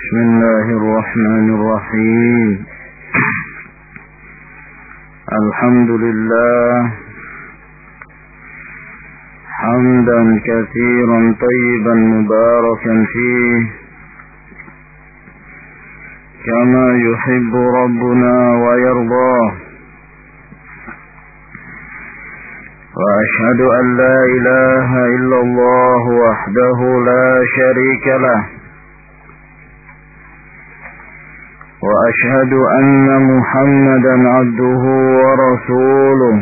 بسم الله الرحمن الرحيم. الحمد لله حمدا كثيرا طيبا مباركا فيه كما يحب ربنا ويرضاه. وأشهد أن لا إله إلا الله وحده لا شريك له، وأشهد أن محمدا عبده ورسوله،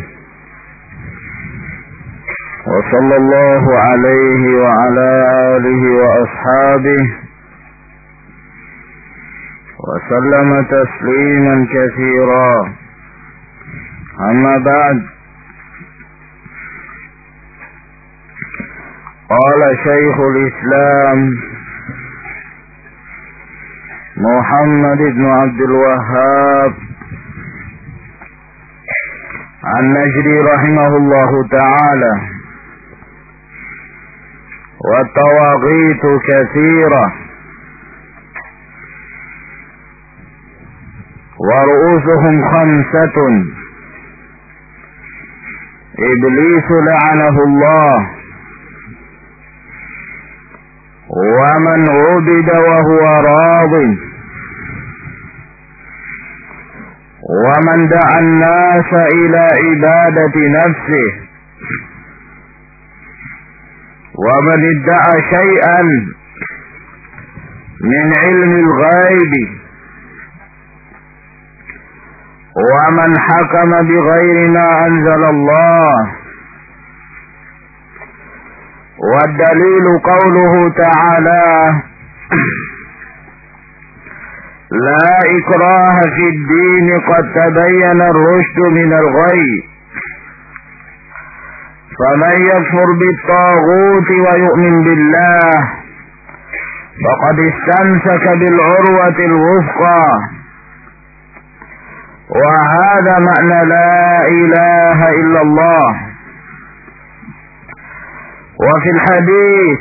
وصلى الله عليه وعلى آله وأصحابه وسلم تسليما كثيرا. أما بعد، قال شيخ الإسلام محمد بن عبد الوهاب النجدي رحمه الله تعالى: والطواغيت كثيرة ورؤوسهم 5: إبليس لعنه الله، ومن عبد وهو راض، ومن دعا الناس إلى عبادة نفسه، ومن ادعى شيئا من علم الغيب، ومن حكم بغير ما أنزل الله. والدليل قوله تعالى: لا إكراه في الدين قد تبين الرشد من الغي، فمن يكفر بالطاغوت ويؤمن بالله فقد استمسك بالعروة الوثقى. وهذا معنى لا إله إلا الله. وفي الحديث: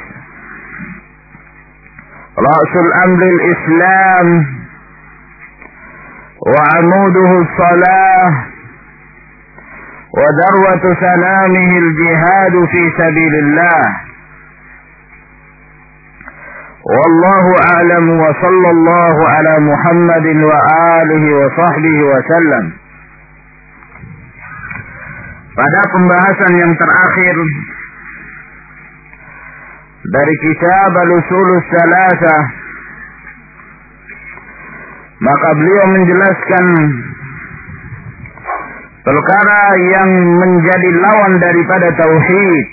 رأس الأمر الإسلام، وعموده الصلاة، وذروة سنامه الجهاد في سبيل الله. والله أعلم، وصلى الله على محمد وآله وصحبه وسلم. Pada pembahasan yang terakhir dari kitab Al-Usulus Salasah, maka beliau menjelaskan perkara yang menjadi lawan daripada tauhid,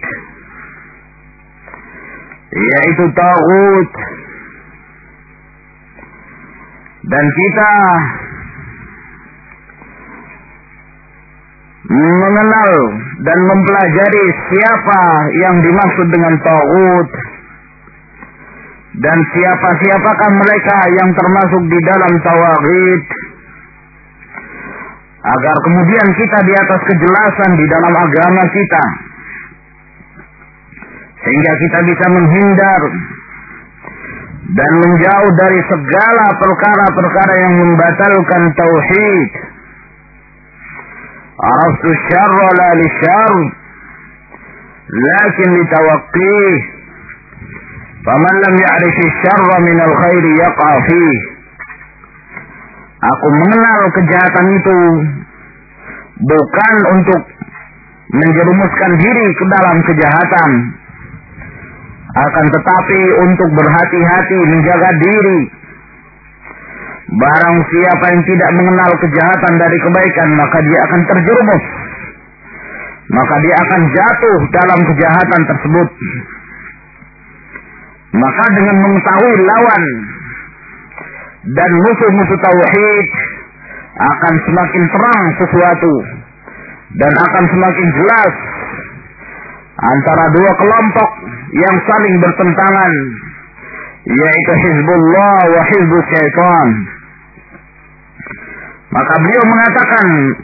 yaitu taghut. Dan kita mengenal dan mempelajari siapa yang dimaksud dengan taghut dan siapakah mereka yang termasuk di dalam tawaghit, agar kemudian kita di atas kejelasan di dalam agama kita, sehingga kita bisa menghindar dan menjauh dari segala perkara-perkara yang membatalkan tauhid. Araftu syarra la li syarr, lakin li tawaqqih. Faman lam ya'rifi syarra min al-khairi yaqa fih. Aku mengenal kejahatan itu bukan untuk menjerumuskan diri ke dalam kejahatan, akan tetapi untuk berhati-hati menjaga diri. Barang siapa yang tidak mengenal kejahatan dari kebaikan, maka dia akan terjerumus, maka dia akan jatuh dalam kejahatan tersebut. Maka dengan mengetahui lawan dan musuh-musuh tauhid, akan semakin terang sesuatu dan akan semakin jelas antara dua kelompok yang saling bertentangan, yaitu Hizbullah wa Hizbus Syaitan. Maka beliau mengatakan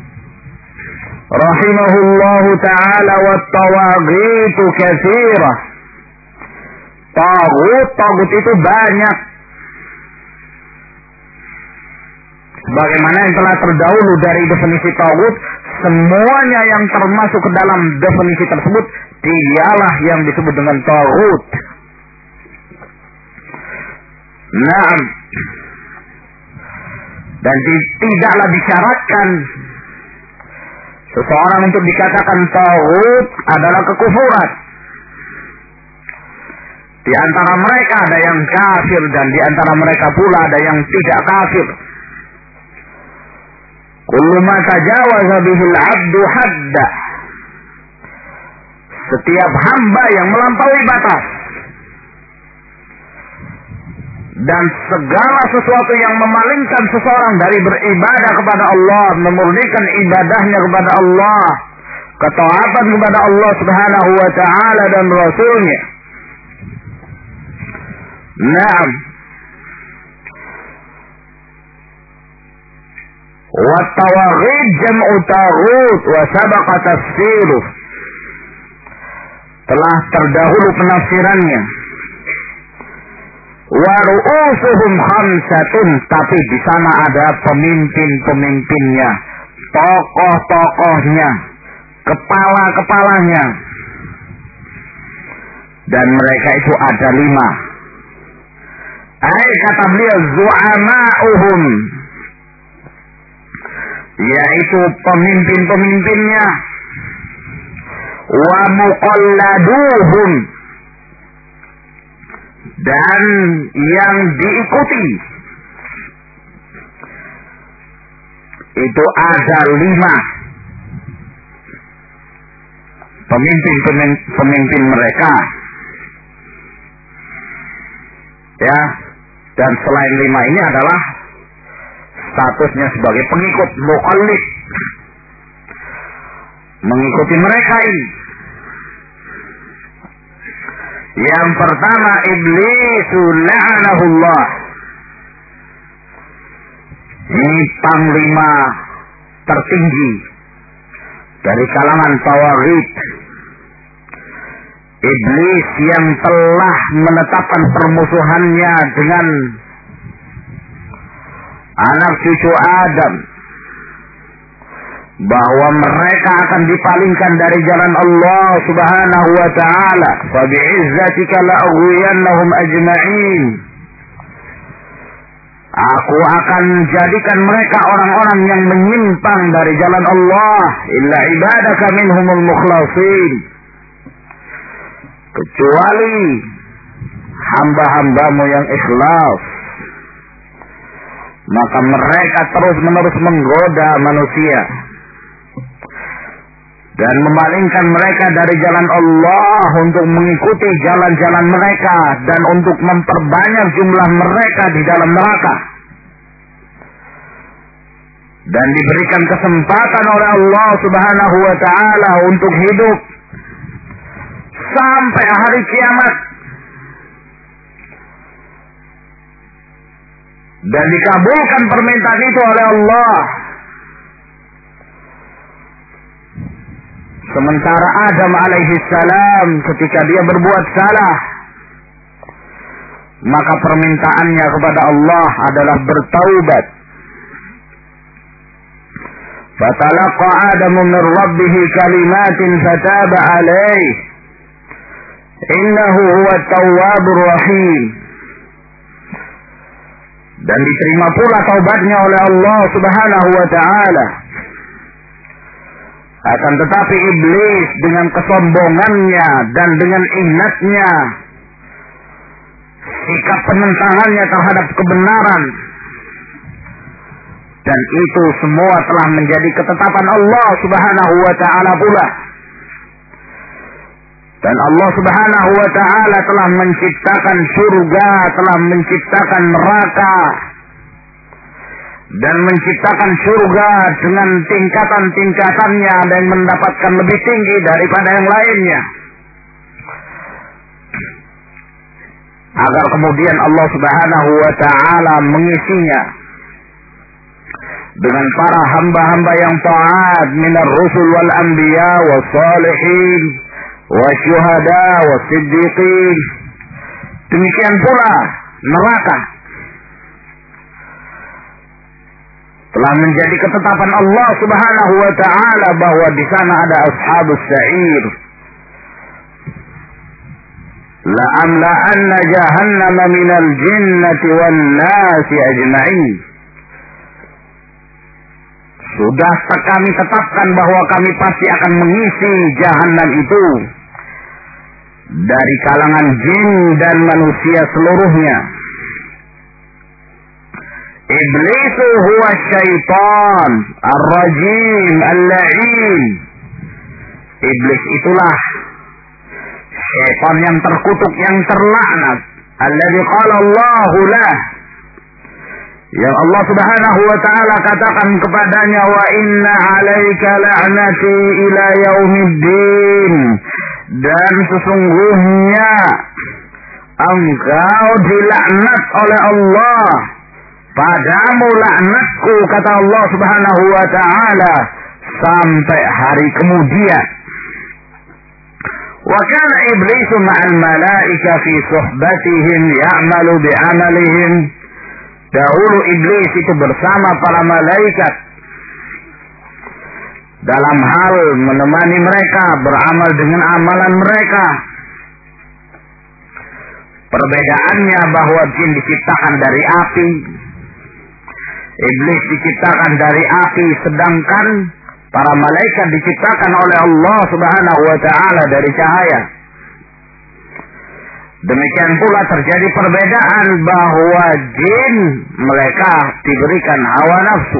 rahimahullahu ta'ala: wat tawaghitu katsirah. Tagut itu banyak. Sebagaimana yang telah terdahulu dari definisi taghut, semuanya yang termasuk ke dalam definisi tersebut dialah yang disebut dengan taghut. Naam. Dan tidaklah disyaratkan seseorang untuk dikatakan taghut adalah kekufuran. Di antara mereka ada yang kafir dan di antara mereka pula ada yang tidak kafir. Kullu ma tajawaza bihil 'abdu hadda. Setiap hamba yang melampaui batas dan segala sesuatu yang memalingkan seseorang dari beribadah kepada Allah, memurnikan ibadahnya kepada Allah, ketaatan kepada Allah Subhanahu wa taala dan Rasulnya. Naam. Wa tawaghid jam'u taghut wa sabaqa tafsiruh. Telah terdahulu penafsirannya. Wa ru'usuhum khamsatun, tapi di sana ada pemimpin-pemimpinnya, tokoh-tokohnya, kepala-kepalanya. Dan mereka itu ada 5. Kata beliau zu'ama'uhum, yaitu pemimpin-pemimpinnya, wa muqalladuhum, dan yang diikuti. Itu ada 5 pemimpin mereka, ya. Dan selain 5 ini adalah statusnya sebagai pengikut, muqallid, mengikuti mereka ini. Yang pertama, Iblis la'anahullah. Ini panglima tertinggi dari kalangan tawaghit. Iblis yang telah menetapkan permusuhannya dengan anak cucu Adam, bahwa mereka akan dipalingkan dari jalan Allah Subhanahu wa taala. Fa bi'izzatika la'ughwiyannahum ajma'in. Aku akan jadikan mereka orang-orang yang menyimpang dari jalan Allah, illa ibadaka minhumul mukhlasin, kecuali hamba-hambamu yang ikhlas. Maka mereka terus-menerus menggoda manusia dan memalingkan mereka dari jalan Allah untuk mengikuti jalan-jalan mereka dan untuk memperbanyak jumlah mereka di dalam neraka. Dan diberikan kesempatan oleh Allah Subhanahu wa taala untuk hidup sampai hari kiamat. Dan dikabulkan permintaan itu oleh Allah. Sementara Adam alaihissalam ketika dia berbuat salah, maka permintaannya kepada Allah adalah bertaubat. Fatalaqa Adamu min rabbih kalimatin fataba alaihi innahu huwat tawwabur rahim. Dan diterima pula taubatnya oleh Allah Subhanahu wa taala. Akan tetapi iblis dengan kesombongannya dan dengan inatnya, sikap penentangannya terhadap kebenaran, dan itu semua telah menjadi ketetapan Allah Subhanahu wa taala pula. Dan Allah Subhanahu wa taala telah menciptakan surga, telah menciptakan neraka, dan menciptakan surga dengan tingkatan-tingkatannya dan mendapatkan lebih tinggi daripada yang lainnya, agar kemudian Allah Subhanahu wa taala mengisinya dengan para hamba-hamba yang taat minar rusul wal anbiya was salihin wasyuhada wasiddiqin. Demikian pula neraka telah menjadi ketetapan Allah Subhanahu wa taala bahwa di sana ada ashabus sa'ir. La amla'anna jahannama minal jinnati wan nasi ajma'in. Sudah kami tetapkan bahwa kami pasti akan mengisi jahanam itu dari kalangan jin dan manusia seluruhnya. Iblis huwa syaitan ar-rajim al-la'in. Iblis itulah syaitan yang terkutuk, yang terlaknat. Alladzi qala Allahu lah, yang Allah Subhanahu wa taala katakan kepadanya, wa inna 'alaika la'nati ila yaumiddin, dan sesungguhnya engkau dilaknat oleh Allah, padamu laknatku, kata Allah Subhanahu wa taala, sampai hari kemudian. Wa kana iblisu ma'al malaika fi suhbatihim ya'malu bi'amalihim. Dahulu iblis itu bersama para malaikat dalam hal menemani mereka, beramal dengan amalan mereka. Perbedaannya bahwa jin diciptakan dari api, iblis diciptakan dari api, sedangkan para malaikat diciptakan oleh Allah Subhanahu wa taala dari cahaya. Demikian pula terjadi perbedaan bahwa jin mereka diberikan hawa nafsu.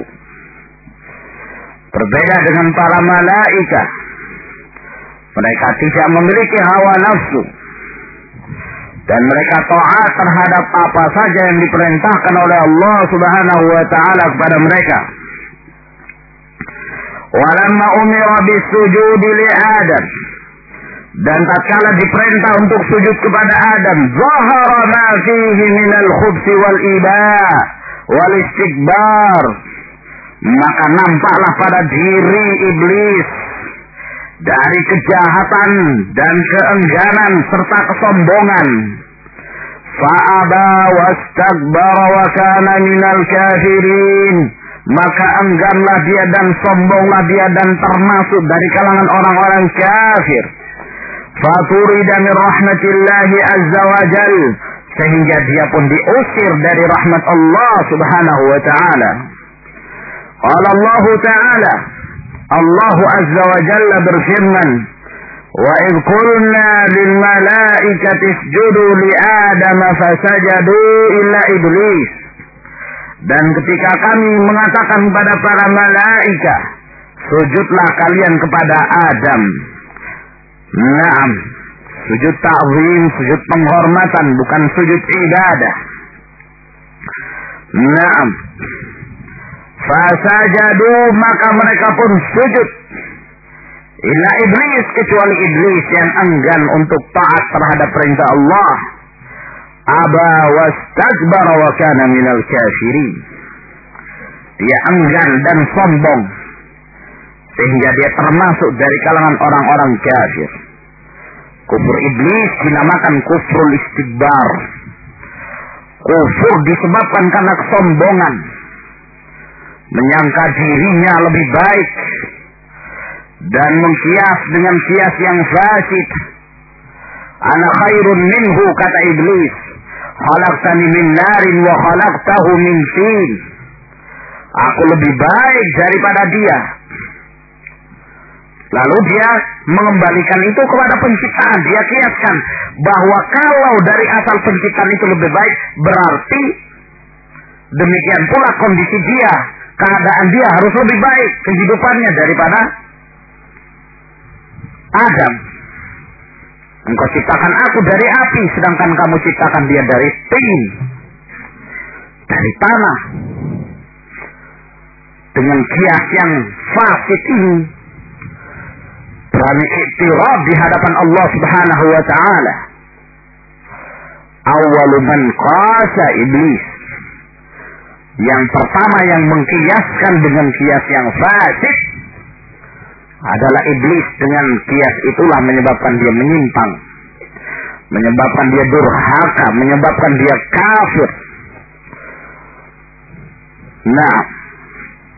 Berbeda dengan para malaikat. Mereka tidak memiliki hawa nafsu. Dan mereka taat terhadap apa saja yang diperintahkan oleh Allah Subhanahu wa taala kepada mereka. Walamma umira bisujudi li Adam, dan tatkala diperintah untuk sujud kepada Adam, zahara ma fihi minal khubsi wal iba wal istikbar, maka nampaklah pada diri iblis dari kejahatan dan keengganan serta kesombongan. Fa'aba wastakbara wa kana minal kafirin, maka engganlah dia dan sombonglah dia dan termasuk dari kalangan orang-orang kafir. Faturida min rahmatillahi azza wa jal, sehingga dia pun diusir dari rahmat Allah Subhanahu wa taala. Qala Allah taala, Allah azza wa jalla berfirman, wa idh qulna lil malaikati isjudu li Adam fasajadu illa iblis, dan ketika kami mengatakan kepada para malaikat, sujudlah kalian kepada Adam. Naam, sujud ta'zim, sujud penghormatan, bukan sujud ibadah. Naam. Fasajadu, maka mereka pun sujud. Illa iblis, kecuali iblis yang enggan untuk taat terhadap perintah Allah. Aba wastakbara wa kana minal kafirin. Dia enggan dan sombong, sehingga dia termasuk dari kalangan orang-orang kafir. Kufur iblis dinamakan kufrul istikbar. Kufur disebabkan karena kesombongan, menyangka dirinya lebih baik, dan mengkias dengan kias yang fasid. Ana khairun minhu, kata iblis. Khalaqtani min narin wa khalaqtahu min tin. Aku lebih baik daripada dia. Lalu dia mengembalikan itu kepada penciptaan. Dia kiaskan bahwa kalau dari asal penciptaan itu lebih baik, berarti demikian pula kondisi dia, keadaan dia harus lebih baik kehidupannya daripada Adam. Engkau ciptakan aku dari api, sedangkan kamu ciptakan dia dari tin, dari tanah. Dengan kias yang fasid ini, berani iktiraf di hadapan Allah Subhanahu wa taala. Awwalu man qasa iblis. Yang pertama yang mengkiaskan dengan kias yang fasid adalah iblis. Dengan kias itulah menyebabkan dia menyimpang, menyebabkan dia durhaka, menyebabkan dia kafir. Nah,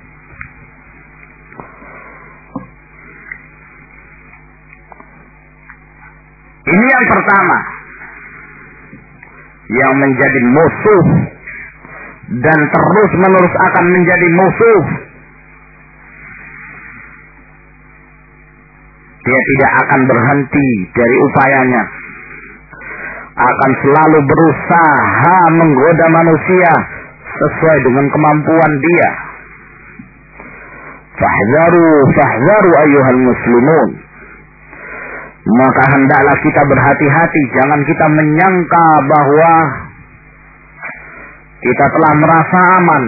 yang pertama yang menjadi musuh dan terus-menerus akan menjadi musuh, dia tidak akan berhenti dari upayanya, akan selalu berusaha menggoda manusia sesuai dengan kemampuan dia. Fahzaru ayyuhal muslimun. Maka hendaklah kita berhati-hati, jangan kita menyangka bahwa kita telah merasa aman.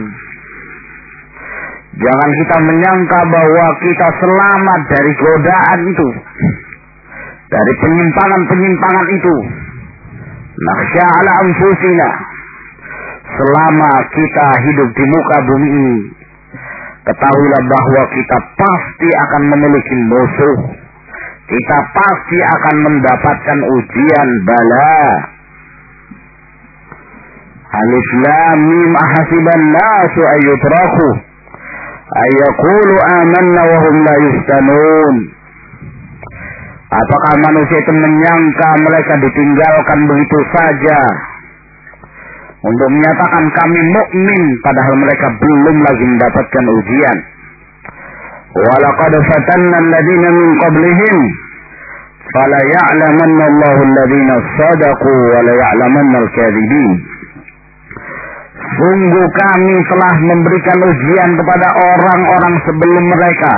Jangan kita menyangka bahwa kita selamat dari godaan itu, dari penyimpangan-penyimpangan itu. Nakhsha ala anfusina. Selama kita hidup di muka bumi ini, ketahuilah bahwa kita pasti akan memiliki musuh. Kita pasti akan mendapatkan ujian bala. Alif lam mim ahasiban nasu ayyutraku ayyaqulu amanna wa hum la yuftanun. Apakah manusia itu menyangka mereka ditinggalkan begitu saja untuk menyatakan kami mukmin, padahal mereka belum lagi mendapatkan ujian. Walaqad fatanna alladziina min qablihim fala ya'lamanna Allahu alladziina shadaqu wa la ya'lamanna al-kadzibin. Sungguh kami telah memberikan ujian kepada orang-orang sebelum mereka,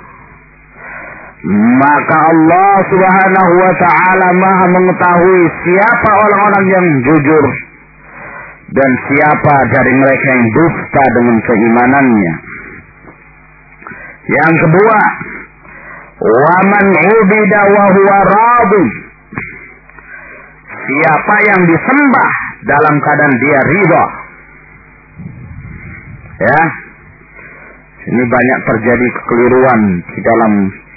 maka Allah Subhanahu wa ta'ala Maha mengetahui siapa orang-orang yang jujur dan siapa dari mereka yang dusta dengan keimanannya. Yang kedua, wa man ubida wa huwa radhi. Siapa yang disembah dalam keadaan dia ridha. Ya. Ini banyak terjadi kekeliruan di dalam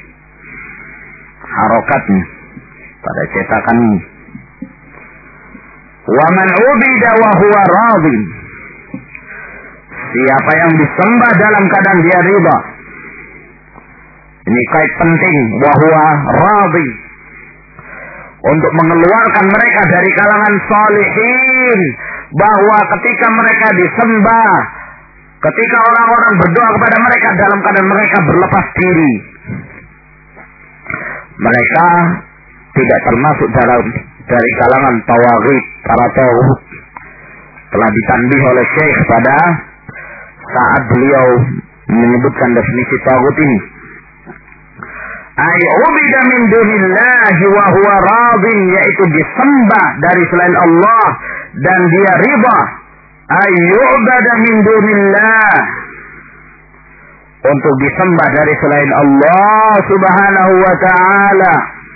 harokatnya pada cetakan ini. Wa man ubida wa huwa radhi. Siapa yang disembah dalam keadaan dia ridha. Ini kait penting, wa huwa radhi, untuk mengeluarkan mereka dari kalangan salihin, bahwa ketika mereka disembah, ketika orang-orang berdoa kepada mereka dalam keadaan mereka berlepas diri, mereka tidak termasuk dari kalangan tawaghit, para taghut. Telah ditanbih oleh Syekh pada saat beliau menyebutkan definisi taghut ini. Ay ubida min dunillahi wa huwa radin, yaitu disembah dari selain Allah dan dia ridha. Ay ubada min dunillah, untuk disembah dari selain Allah Subhanahu wa ta'ala.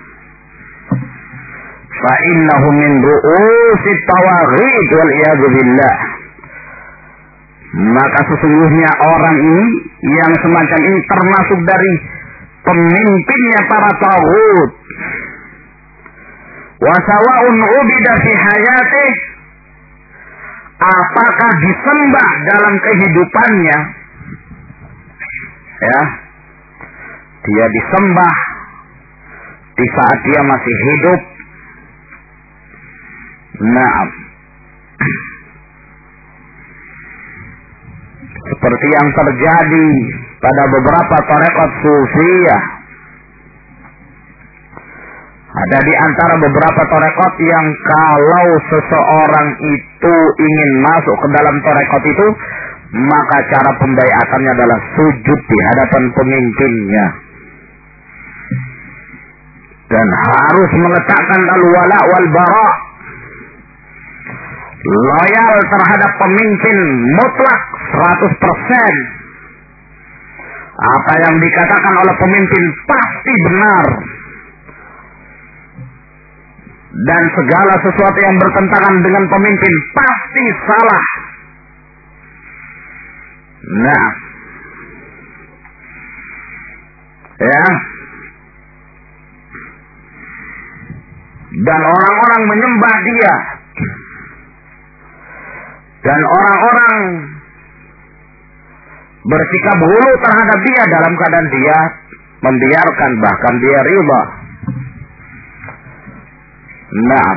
Fa innahu min ru'usit tawaghit wal iyadu billah. Maka sesungguhnya orang ini yang semacam ini termasuk dari pemimpinnya para taghut. Wa sawa'un ubida fi hayatih, apakah disembah dalam kehidupannya, ya, dia disembah di saat dia masih hidup. Naam. Seperti yang terjadi pada beberapa tarekat sufiyah. Ada di antara beberapa tarekat yang kalau seseorang itu ingin masuk ke dalam tarekat itu, maka cara pembaiatannya adalah sujud di hadapan pemimpinnya. Dan harus meletakkan al-wala wal-bara, loyal terhadap pemimpin mutlak 100%. Apa yang dikatakan oleh pemimpin pasti benar, dan segala sesuatu yang bertentangan dengan pemimpin pasti salah. Nah, ya, dan orang-orang menyembah dia, dan orang-orang bersikap hulu terhadap dia dalam keadaan dia membiarkan, bahkan dia riba. Nah,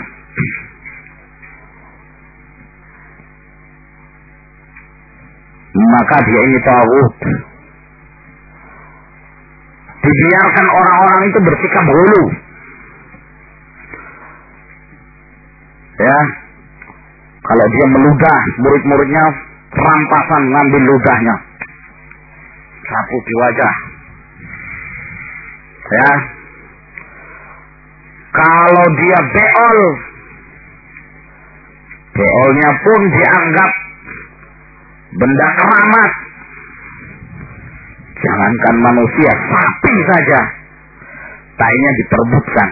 maka dia ini taghut. Dibiarkan orang-orang itu bersikap hulu. Ya, kalau dia meludah, murid-muridnya rampasan ngambil ludahnya, sapu di wajah. Ya, kalau dia beol, beolnya pun dianggap benda keramat. Jangankan manusia, sapi saja tainya diperebutkan.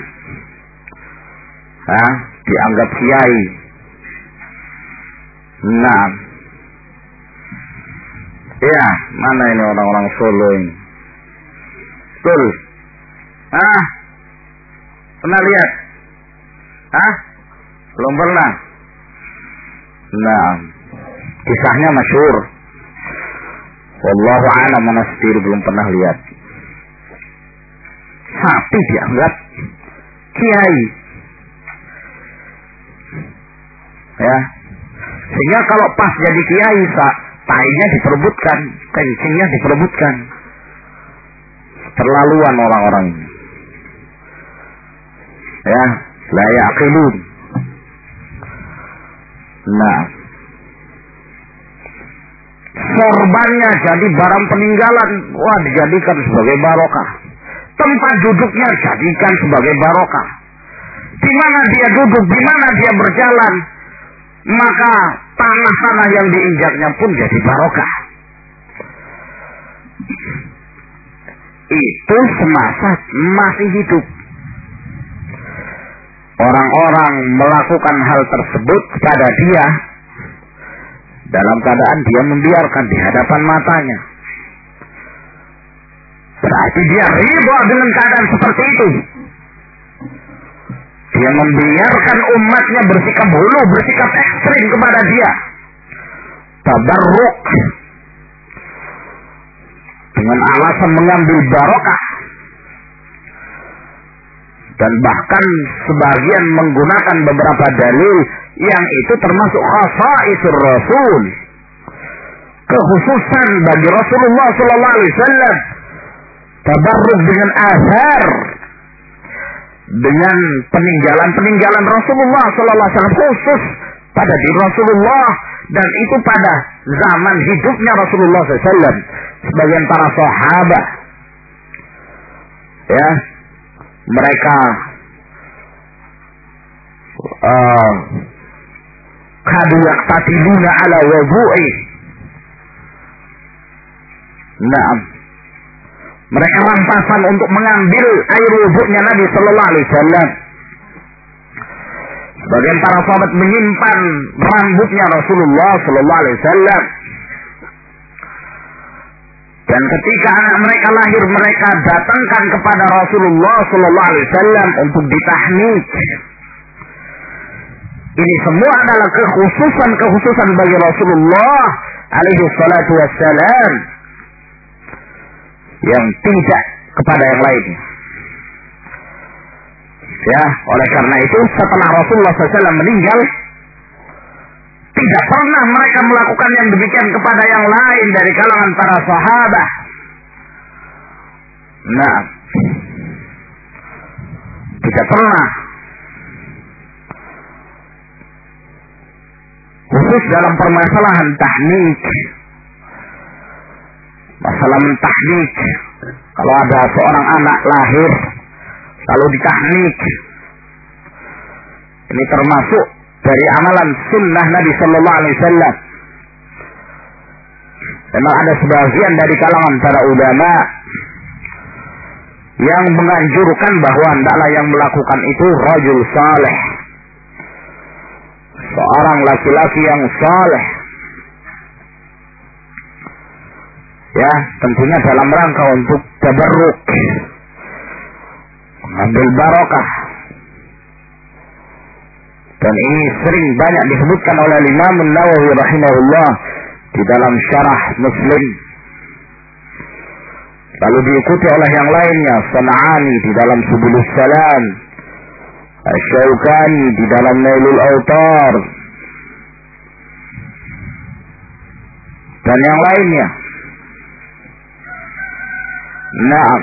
Dianggap kiai. Nah, ya, mana ini orang-orang Solo ini? Betul. Pernah lihat? Belum pernah. Nah, kisahnya masyhur. Wallahu a'lam, mana sendiri belum pernah lihat. Sapi dianggap kiai. Ya. Sehingga kalau pas jadi kiai, tainya diperebutkan, kencingnya diperebutkan. Terlaluan orang-orang ini. Ya, la yaqilun. Nah, sorbannya jadi barang peninggalan, wah, dijadikan sebagai barokah. Tempat duduknya jadikan sebagai barokah. Di mana dia duduk, di mana dia berjalan, maka tanah-tanah yang diinjaknya pun jadi barokah. Itu semasa masih hidup. Orang-orang melakukan hal tersebut kepada dia dalam keadaan dia membiarkan di hadapan matanya. Berarti dia ridha dengan keadaan seperti itu. Dia membiarkan umatnya bersikap hulu, bersikap ekstrim kepada dia. Tabarruk. Dengan alasan mengambil barokah. Dan bahkan sebagian menggunakan beberapa dalil yang itu termasuk khasaisur Rasul. Kekhususan bagi Rasulullah sallallahu alaihi wasallam. Tabarruk dengan azhar, dengan peninggalan-peninggalan Rasulullah sallallahu alaihi wasallam, khusus pada diri Rasulullah, dan itu pada zaman hidupnya Rasulullah sallallahu alaihi wasallam. Sebagian para sahabat, ya, mereka kadu yaqtatiluna ala wudu'i. Naam, mereka rampasan untuk mengambil air wudhunya Nabi sallallahu alaihi wasallam. Sebagian para sahabat menyimpan rambutnya Rasulullah sallallahu alaihi wasallam. Dan ketika anak mereka lahir, mereka datangkan kepada Rasulullah sallallahu alaihi wasallam untuk ditahnik. Ini semua adalah kekhususan bagi Rasulullah alaihi salatu wassalam, yang tidak kepada yang lainnya. Ya, oleh karena itu setelah Rasulullah SAW meninggal, tidak pernah mereka melakukan yang demikian kepada yang lain dari kalangan para sahabat. Nah, tidak pernah. Khusus dalam permasalahan tahnik, masalah mentahnik, kalau ada seorang anak lahir lalu ditahnik, ini termasuk dari amalan sunnah Nabi Sallallahu Alaihi Wasallam. Memang ada sebagian dari kalangan para ulama yang menganjurkan bahwa hendaklah yang melakukan itu rajul saleh, seorang laki-laki yang saleh. Ya, tentunya dalam rangka untuk tabarruk, mengambil barokah. Dan ini sering banyak disebutkan oleh Imam Nawawi rahimahullah di dalam syarah Muslim. Lalu diikuti oleh yang lainnya, San'ani di dalam Subulus Salam, Asy-Syaukani di dalam Nailul Autar dan yang lainnya. Nah,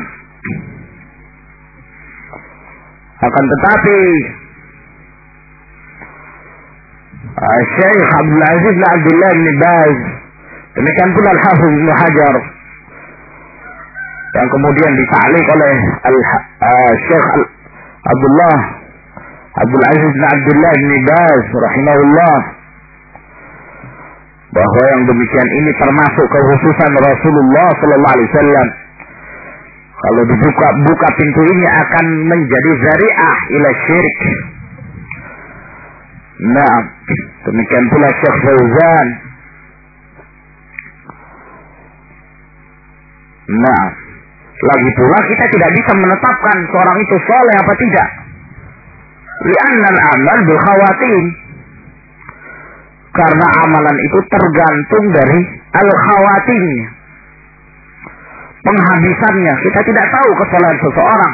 akan tetapi Syekh Abdul Aziz bin Abdullah bin Baz, demikian pula Al-Hafidz Ibnu Hajar, yang kemudian dita'liq oleh Syekh Abdul Aziz bin Abdullah bin Baz rahimahullah, bahwa yang demikian ini termasuk kekhususan Rasulullah sallallahu alaihi wasallam. Kalau dibuka pintu ini akan menjadi zari'ah ila syirik. Nah, demikian pula Syekh Fauzan. Nah, lagi pula kita tidak bisa menetapkan seorang itu soleh apa tidak. Li'annal amal bil khawatim. Karena amalan itu tergantung dari al-khawatimnya, penghabisannya. Kita tidak tahu kesalahan seseorang.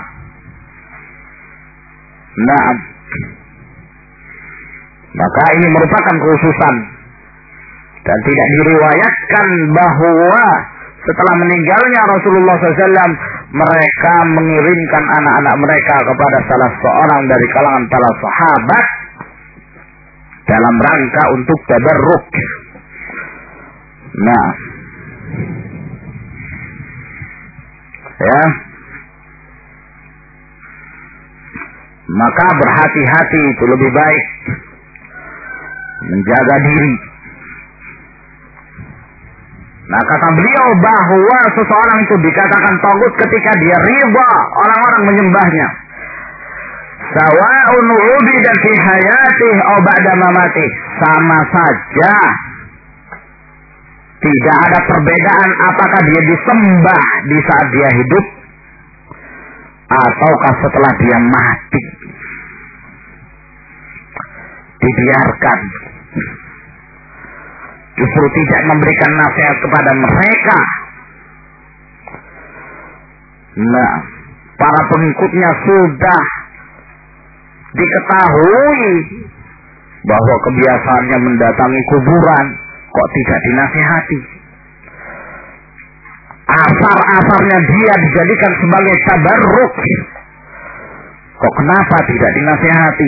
Nah, maka ini merupakan kekhususan, dan tidak diriwayatkan bahwa setelah meninggalnya Rasulullah SAW mereka mengirimkan anak-anak mereka kepada salah seorang dari kalangan para sahabat dalam rangka untuk tabarruk. Nah, ya, maka berhati-hati itu lebih baik, menjaga diri. Nah, kata beliau bahwa seseorang itu dikatakan tagut ketika dia ridha orang-orang menyembahnya, sawa'un ubida fi hayatih aw ba'da mamatih, sama saja, tidak ada perbedaan apakah dia disembah di saat dia hidup ataukah setelah dia mati. Dibiarkan, justru tidak memberikan nasihat kepada mereka. Nah, para pengikutnya sudah diketahui bahwa kebiasaannya mendatangi kuburan, kok tidak dinasihati. Asar-asarnya dia dijadikan sebagai tabarruk, kok kenapa tidak dinasihati?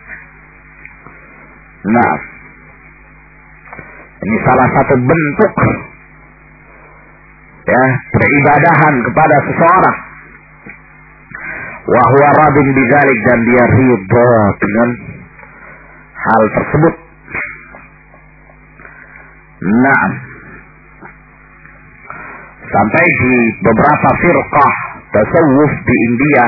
Nah, ini salah satu bentuk ya peribadahan kepada seseorang. Wa huwa radin bidzalik, dan dia ridha dengan hal tersebut. Nah, sampai di beberapa firqah tasawuf di India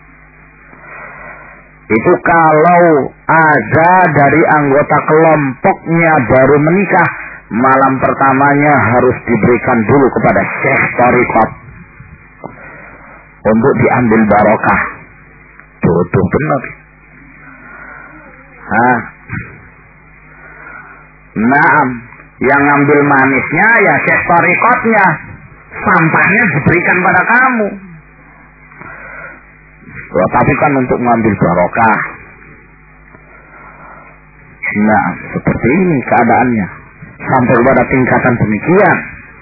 itu kalau ada dari anggota kelompoknya baru menikah, malam pertamanya harus diberikan dulu kepada syekh tariqat untuk diambil barokah. Tuh benar. Naam, yang ngambil manisnya ya syekh tariqatnya, sampahnya diberikan pada kamu. Tapi kan untuk mengambil barokah. Nah, seperti ini keadaannya, sampai pada tingkatan demikian.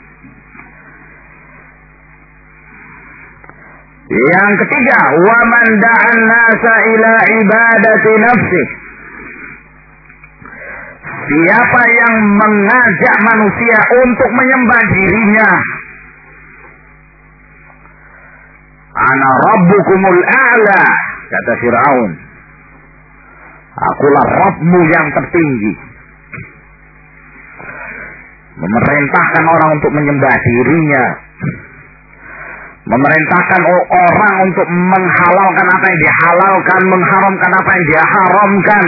Yang ketiga, wa man da'an nasa ila ibadati nafsi. Siapa yang mengajak manusia untuk menyembah dirinya. Ana rabbukumul a'la, kata Fir'aun. Akulah Rabbmu yang tertinggi. Memerintahkan orang untuk menyembah dirinya. Memerintahkan orang untuk menghalalkan apa yang dihalalkan, mengharamkan apa yang dia haramkan.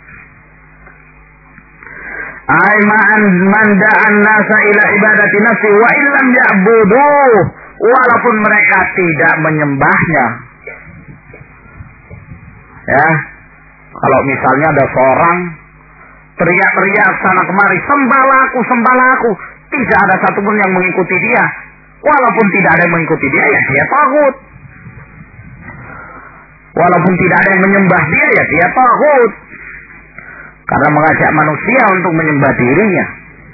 Ai man da'an nasa ila ibadati nafsi wa illam ya'buduh, walaupun mereka tidak menyembahnya. Ya, kalau misalnya ada seorang teriak-teriak sana kemari, sembahlah aku, tidak ada satupun yang mengikuti dia. Walaupun tidak ada yang mengikuti dia, ya dia takut. Walaupun tidak ada yang menyembah dia, ya dia taghut. Karena mengajak manusia untuk menyembah dirinya.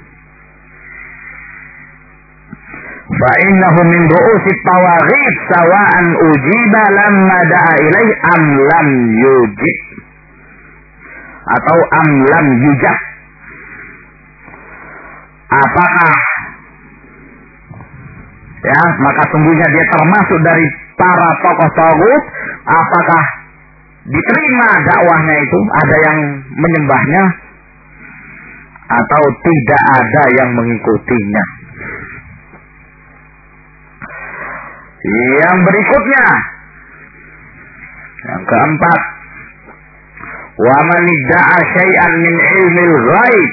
Fa innahu min ru'usit tawaghit sawa'an ujiba lamma da'a ilaih am lam yujib. Atau am lam yujab. Apakah ya, maka sungguhnya dia termasuk dari para tokoh taghut. Apakah diterima dakwahnya itu, ada yang menyembahnya atau tidak ada yang mengikutinya. Yang berikutnya, yang keempat, wa man idda'a syai'an min ilmil ghaib,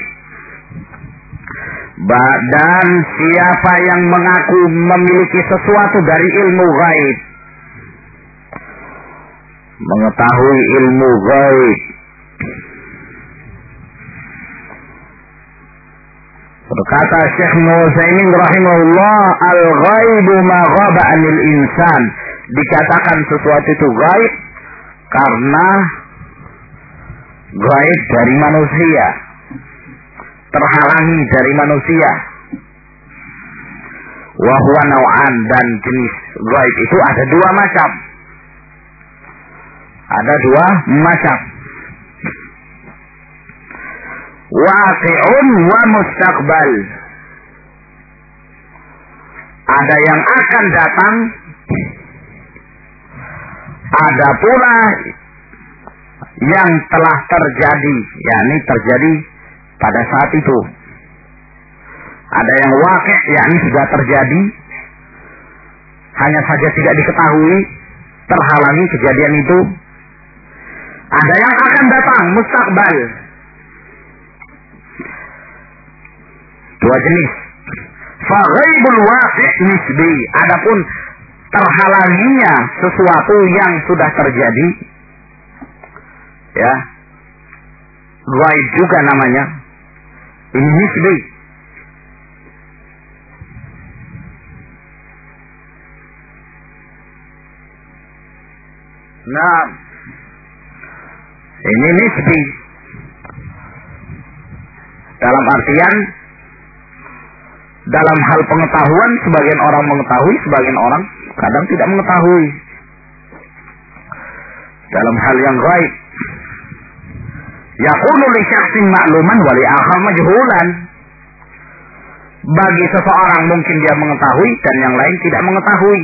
dan siapa yang mengaku memiliki sesuatu dari ilmu ghaib, mengetahui ilmu ghaib. Berkata Syekh Nu'zaimin rahimahullah, al-ghaibu ma ghaba 'anil insan. Dikatakan sesuatu itu ghaib karena ghaib dari manusia, terhalangi dari manusia. Wa huwa naw'an, dan jenis ghaib itu ada dua macam. Ada dua macam. Waqi'un wa mustaqbal. Ada yang akan datang, ada pula yang telah terjadi, yakni terjadi pada saat itu. Ada yang waqi', yakni sudah terjadi, hanya saja tidak diketahui, terhalangi kejadian itu. Ada yang akan datang, mustaqbal. Dua jenis. Fa ghaibul waqi' nisbi. Adapun terhalanginya sesuatu yang sudah terjadi, ya, ghaib juga namanya. Ini nisbi. Nah, ini nisbi. Dalam artian, dalam hal pengetahuan, sebagian orang mengetahui, sebagian orang kadang tidak mengetahui. Dalam hal yang gaib, yakunu li syakhsin ma'luman wa li akhar majhulan. Bagi seseorang mungkin dia mengetahui dan yang lain tidak mengetahui.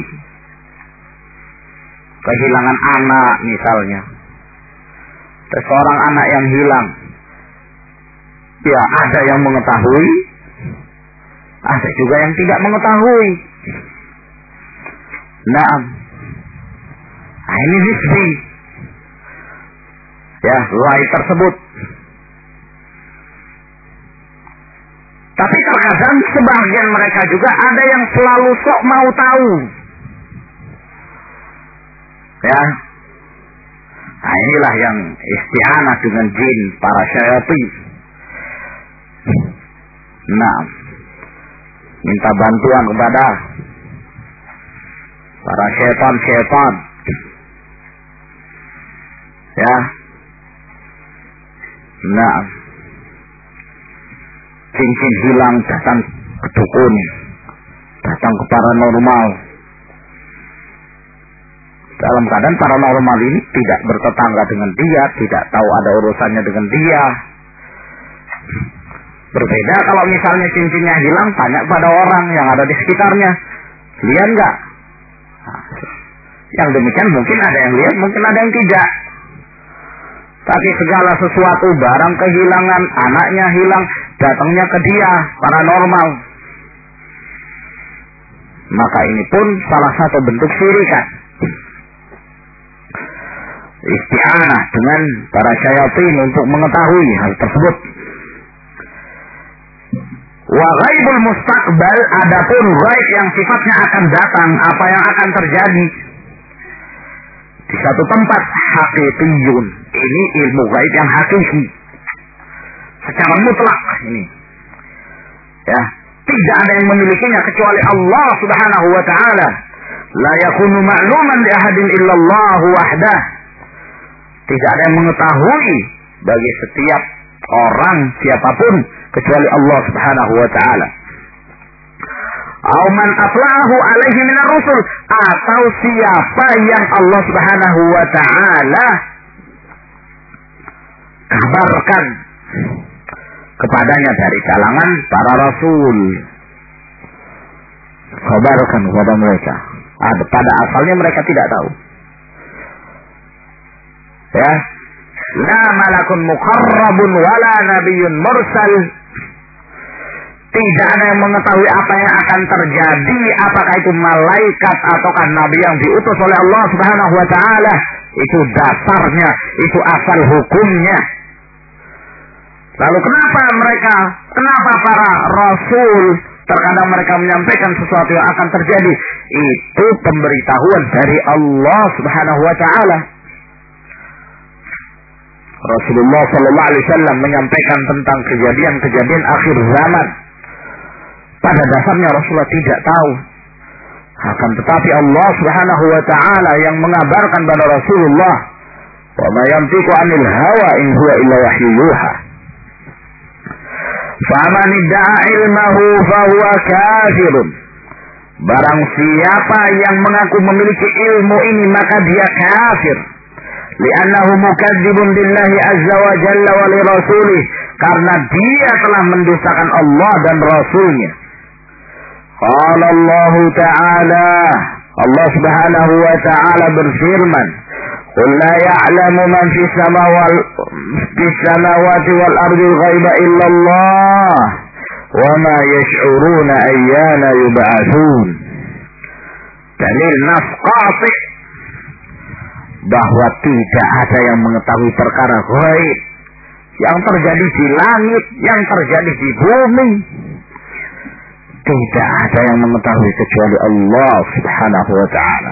Kehilangan anak misalnya, seseorang anak yang hilang, ya ada yang mengetahui, ada juga yang tidak mengetahui. Nah, ini nisbi, ya, ghaib tersebut. Tapi terkadang sebagian mereka juga ada yang selalu sok mau tahu, ya. Nah, inilah yang isti'anah dengan jin, para syaitan. Nah, minta bantuan kepada para syaitan, ya. Nah, cincin hilang, datang ke dukun, datang ke paranormal. Dalam keadaan paranormal ini tidak bertetangga dengan dia, tidak tahu ada urusannya dengan dia. Berbeda kalau misalnya cincinnya hilang, tanya pada orang yang ada di sekitarnya, lihat nggak? Nah, yang demikian mungkin ada yang lihat, mungkin ada yang tidak. Tapi segala sesuatu, barang kehilangan, anaknya hilang, datangnya ke dia, paranormal. Maka ini pun salah satu bentuk syirikan. Isti'anah dengan para syaitan untuk mengetahui hal tersebut. Wa ghaibul mustaqbal, adapun ghaib yang sifatnya akan datang, apa yang akan terjadi di satu tempat, haqiqiyun. Ini ilmu ghaib yang hakiki, secara mutlak ini. Ya, tidak ada yang memilikinya kecuali Allah Subhanahu wa taala. La yakunu ma'luman li ahadin illallah wahdah. Tidak ada yang mengetahui bagi setiap orang siapapun kecuali Allah Subhanahu wa taala. Au man atla'ahu alaihi minar rusul, atau siapa yang Allah Subhanahu wa taala kabarkan kepadanya dari kalangan para rasul. Kabarkan kepada mereka. Pada asalnya mereka tidak tahu. Ya, la malakun muqarrabun wala nabiyyun mursal. Tidak ada yang mengetahui apa yang akan terjadi, apakah itu malaikat ataukah nabi yang diutus oleh Allah Subhanahu wa taala. Itu dasarnya, itu asal hukumnya. Lalu kenapa para rasul terkadang mereka menyampaikan sesuatu yang akan terjadi? Itu pemberitahuan dari Allah Subhanahu wa taala. Rasulullah sallallahu alaihi wasallam menyampaikan tentang kejadian-kejadian akhir zaman. Pada dasarnya Rasulullah tidak tahu. Akan tetapi Allah Subhanahu wa taala yang mengabarkan pada Rasulullah, "Wa ma yantiqu 'anil hawa in huwa illa wahyu yuha." Faman idda'a ilmahu fahuwa kafirun. Barang siapa yang mengaku memiliki ilmu ini maka dia kafir. Li'annahu mukadzibun billahi azza wa jalla wa li rasulih, karena dia telah mendustakan Allah dan Rasulnya. Qala Allah Ta'ala, Allah Subhanahu wa taala berfirman, "Qul la ya'lamu man fis samawati wal ardi ghaiba illa Allah, wa ma yash'uruna ayyana yub'atsun." Dalil nas qati' bahwa tidak ada yang mengetahui perkara ghaib yang terjadi di langit, yang terjadi di bumi. Tidak ada yang mengetahui kecuali Allah Subhanahu wa taala.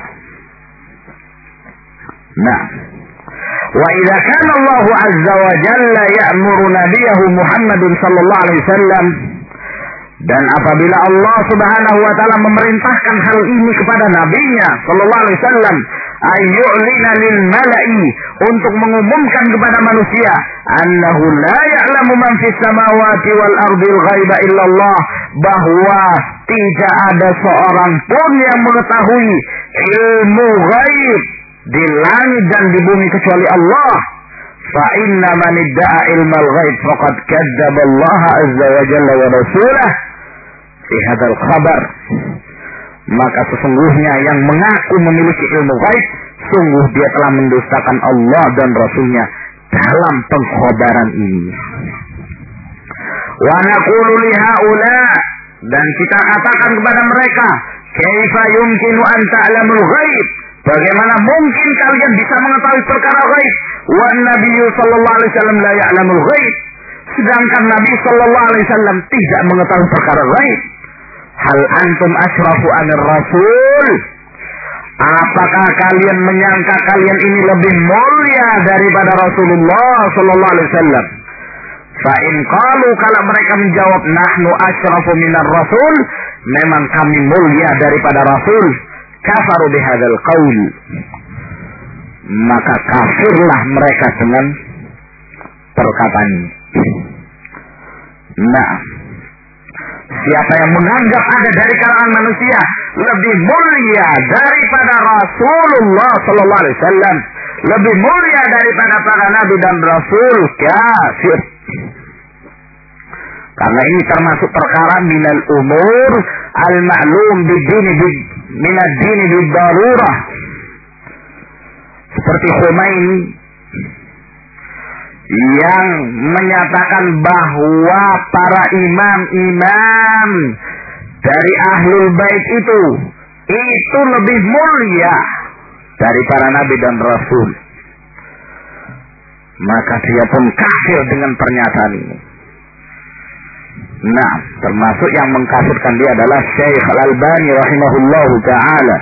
Nah, wa idza kana Allah azza wa jalla ya'muru nabiyahu Muhammadin sallallahu alaihi wasallam, dan apabila Allah Subhanahu wa taala memerintahkan hal ini kepada nabinya sallallahu alaihi wasallam, ayyu'lina lil mala'i, untuk mengumumkan kepada manusia, annahu la ya'lamu man fis samawati wal ardi ghaiba illallah, bahwa tidak ada seorang pun yang mengetahui ilmu ghaib di langit dan di bumi kecuali Allah. Fa inna man idda'a ilmal ghaib faqad kadzdzaba Allah azza wa jalla wa rasulahu fi hadzal khabar. Maka sesungguhnya yang mengaku memiliki ilmu gaib, sungguh dia telah mendustakan Allah dan Rasulnya dalam pengkhabaran ini. Wa naqulu li haula, dan kita katakan kepada mereka, kaifa yumkinu an ta'lamul ghaib, bagaimana mungkin kalian bisa mengetahui perkara ghaib, wa nabiyyu sallallahu alaihi wasallam la ya'lamul ghaib, sedangkan Nabi sallallahu alaihi wasallam tidak mengetahui perkara ghaib. Hal antum asyrafu anir rasul, apakah kalian menyangka kalian ini lebih mulia daripada Rasulullah sallallahu alaihi wasallam? Fa in qalu, kalau mereka menjawab nahnu asyrafu minar rasul, memang kami mulia daripada Rasul, kafaru bihadzal qaul, maka kafirlah mereka dengan perkataan ini. Nah, siapa yang menganggap ada dari kalangan manusia lebih mulia daripada Rasulullah sallallahu alaihi wasallam, lebih mulia daripada para nabi dan rasul, kafir. Karena ini termasuk perkara minal umur al-ma'lum bid-dini minad-dini bid-darurah. Seperti Khomeini yang menyatakan bahwa para imam-imam dari ahlul bait itu lebih mulia dari para nabi dan rasul. Maka dia pun kafir dengan pernyataan ini. Nah, termasuk yang mengkafirkan dia adalah Syekh Al-Albani rahimahullahu ta'ala.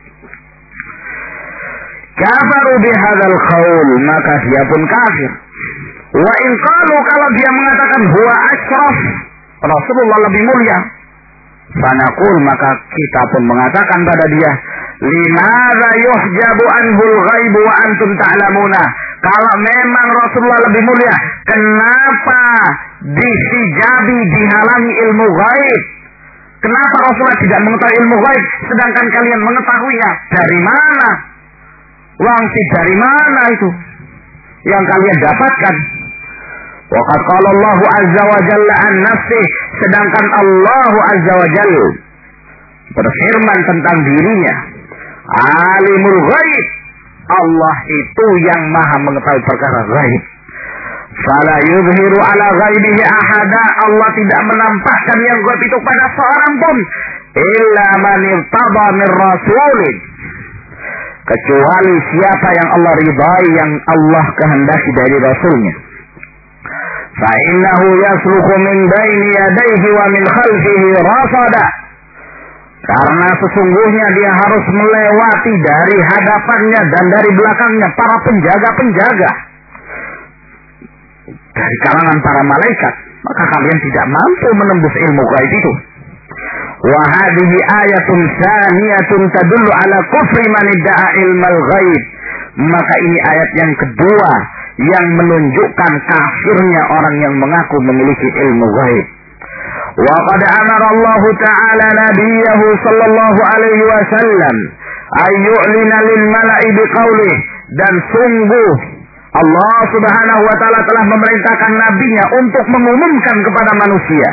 Kafaru bihadzal qaul, maka dia pun kafir. Wa in qalu, kalau dia mengatakan huwa asyraf, Rasulullah lebih mulia, fanaqul, maka kita pun mengatakan pada dia, limadza yuhjabu anhul ghaib wa antum ta'lamuna, Kalau memang Rasulullah lebih mulia, kenapa disijabi, dihalangi ilmu gaib? Kenapa Rasulullah tidak mengetahui ilmu gaib, sedangkan kalian mengetahuinya? Dari mana? Wangsi dari mana itu yang kalian dapatkan? Waqad qala Allahu azza wa jalla an nafsih, sedangkan Allah azza wa jalla berfirman tentang dirinya, alimul ghaib, Allah itu yang maha mengetahui perkara ghaib. Fala yuzhiru ala ghaibihi ahada, Allah tidak menampakkan yang gaib itu pada seorang pun, illa man irtada min rasulin, kecuali siapa yang Allah ridai, yang Allah kehendaki dari Rasulnya. Fa innahu yasluku min baini yadayhi wa min khalfihi rasada, karena sesungguhnya dia harus melewati dari hadapannya dan dari belakangnya para penjaga-penjaga dari kalangan para malaikat. Maka kalian tidak mampu menembus ilmu gaib itu. Wa hadhihi ayatun tsaniyatun tadullu ala kufri man idda'a ilmal ghaib. Maka ini ayat yang kedua yang menunjukkan kafirnya orang yang mengaku memiliki ilmu gaib. Wa qad amara Allah Ta'ala nabiyahu sallallahu alaihi wasallam ay yu'lina lil mala'i biqaulih, dan sungguh Allah Subhanahu wa taala telah memerintahkan nabinya untuk mengumumkan kepada manusia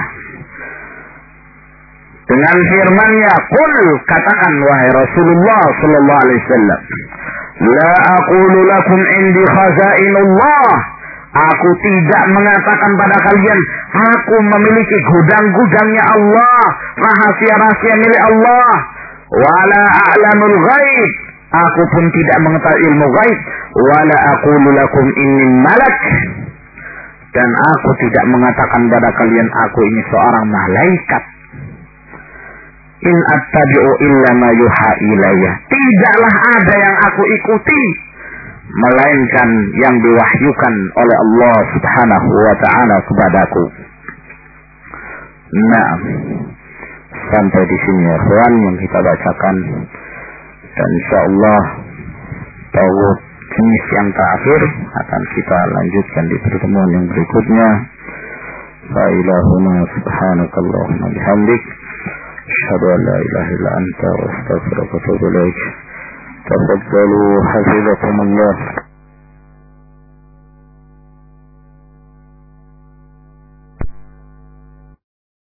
dengan firman-Nya, "Qul," katakan wahai Rasulullah sallallahu alaihi wasallam, "La aqulu lakum indi khazainullah." Aku tidak mengatakan pada kalian, aku memiliki gudang-gudangnya Allah, rahasia-rahasia milik Allah. Wala a'lamul ghaib, aku pun tidak mengetahui ilmu ghaib. Wala aqulu lakum inni malak, dan aku tidak mengatakan pada kalian aku ini seorang malaikat. In attabi'u illa ma yuha ilayya, tidaklah ada yang aku ikuti melainkan yang diwahyukan oleh Allah Subhanahu wa ta'ala kepadaku. Nah, sampai di sini ya kawan yang kita bacakan, dan insyaallah tauhid jenis yang terakhir akan kita lanjutkan di pertemuan yang berikutnya. La ilahuna subhanakallahumma bihamdik, asyhadu an la ilaha illa anta, astaghfiruka wa atubu ilaik. تفضلوا حفظكم الله.